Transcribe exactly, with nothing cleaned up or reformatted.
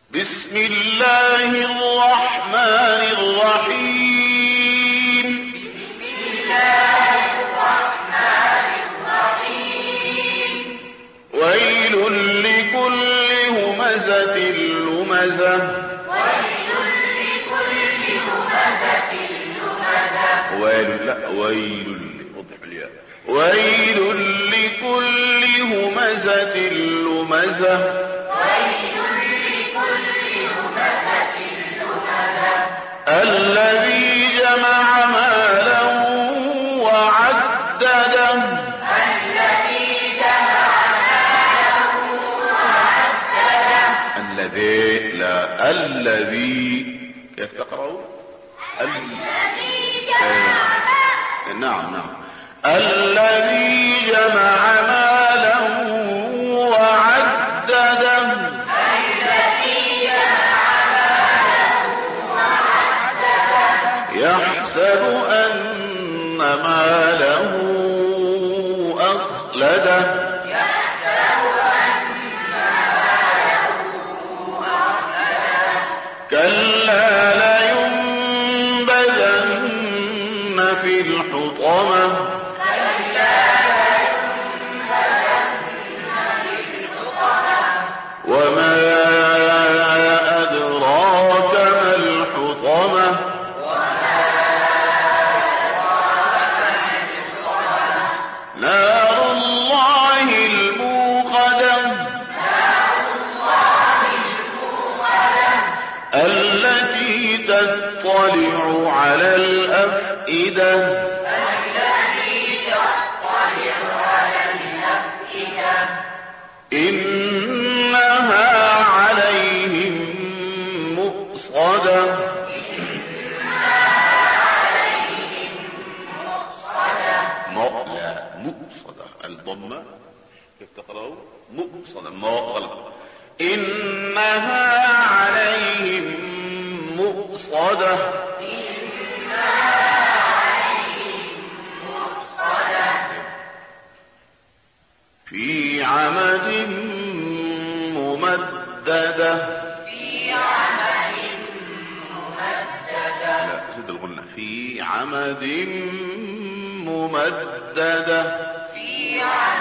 بسم الله الرحمن الرحيم. بسم الله الرحمن الرحيم. ويل لكل همزة لمزة. ويل لكل همزة لمزة. ويل لا ويل وضح الياء. ويل لكل همزة لمزة. الذي جمع مالا وعدده. الذي جمع مالا وعدده. الذي لا الذي كيف تقرأوا؟ الذي جمع مالا. نعم نعم. الذي جمع مالا وعدده. يحسب أن ماله أخلده. يحسب أن ماله أخلده. كلا لينبذن في الحطمة. كلا لينبذن في الحطمة. وما أدراك ما الحطمة. نار الله الموقدة. نار الله الموقدة. التي تطلع على الأفئدة. التي تطلع على الأفئدة. إنها عليهم مؤصدة. إنها عليهم مؤصدة. لا مؤصدة الضمة كيف تقرأوا؟ مؤصدة ما غلط. إنها عليهم مؤصدة. إنها عليهم مؤصدة. في عمد ممددة. في عمد ممددة. لا زد الغنة. في عمد ممددة. في عمد